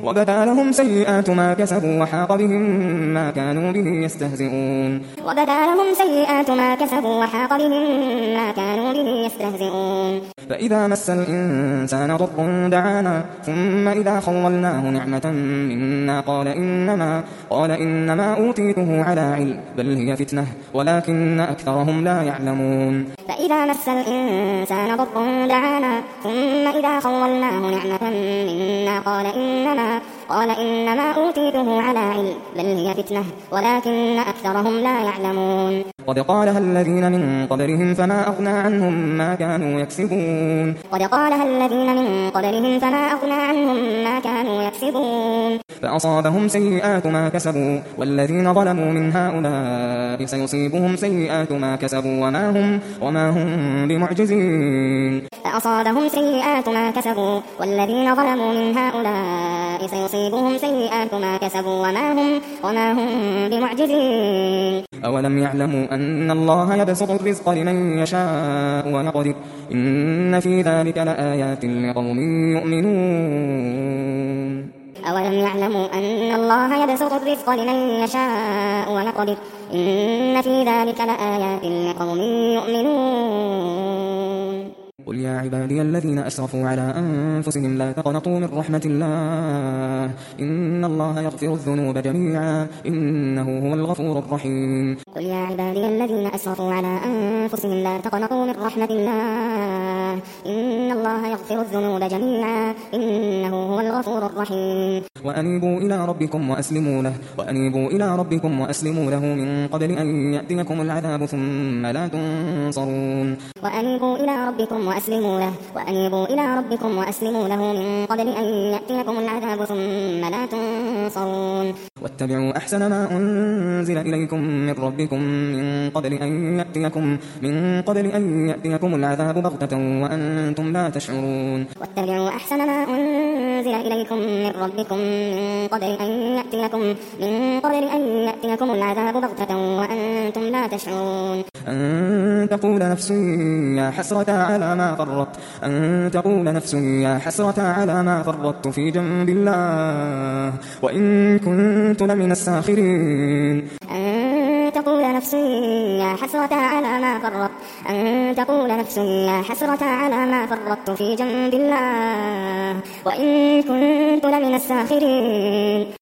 وبدا لهم سيئات ما كسبوا وحاق بهم ما كانوا به يستهزئون فإذا مس الإنسان ضر دعانا ثم إذا خولناه نعمة منا قال إنما أوتيته على علم بل هي فتنة ولكن أكثرهم لا يعلمون فإذا مس الإنسان ضر دعانا ثم إذا خولناه نعمة منا قال إنما أوتيته على علم بل هي فتنة ولكن أكثرهم لا يعلمون قد قالها الذين من قبلهم فما أغنى عنهم ما كانوا يكسبون فأصابهم سيئات ما كسبوا والذين ظلموا من هؤلاء سيصيبهم سيئات ما كسبوا وما هم بمعجزين فأصابهم سيئات ما كسبوا والذين ظلموا من هؤلاء سيصيبهم سيئات ما كسبوا وما هم بمعجزين أولم يعلموا أن الله يبسط الرزق لمن يشاء ويقدر إن في ذلك لآيات لقوم يؤمنون أولم يعلموا أن الله يبسط الرزق لمن يشاء ويقدر إن في ذلك لآيات لقوم يؤمنون قل يا عبادي الذين أسرفوا على أنفسهم لا تقنطوا من رحمة الله إن الله يغفر الذنوب جميعا إنه هو الغفور الرحيم قل يا عبادي الذين أسرفوا على أنفسهم لا تقنطوا من رحمة الله إن الله يغفر الذنوب جميعا إنه هو الغفور الرحيم وأنيبوا إلى ربكم وأسلموا له من قبل أن يأتيكم العذاب ثم لا تنصرون وأنيبوا إلى ربكم وأسلموا له من قبل أن يأتيكم العذاب ثم لا تنصرون واتبعوا أحسن ما أنزل إليكم من ربكم من قبل أن يأتيكم العذاب بغتة وأنتم لا تشعرون واتبعوا أحسن ما أنزل إليكم من ربكم من قبل أن يأتيكم العذاب بغتة وأنتم لا تشعرون أن تقول نفس يا حسرة على ما فرطت في جنب الله وإن كنت لمن الساخرين أن تقول نفس يا حسرة على ما فرطت في جنب الله وإن كنت لمن الساخرين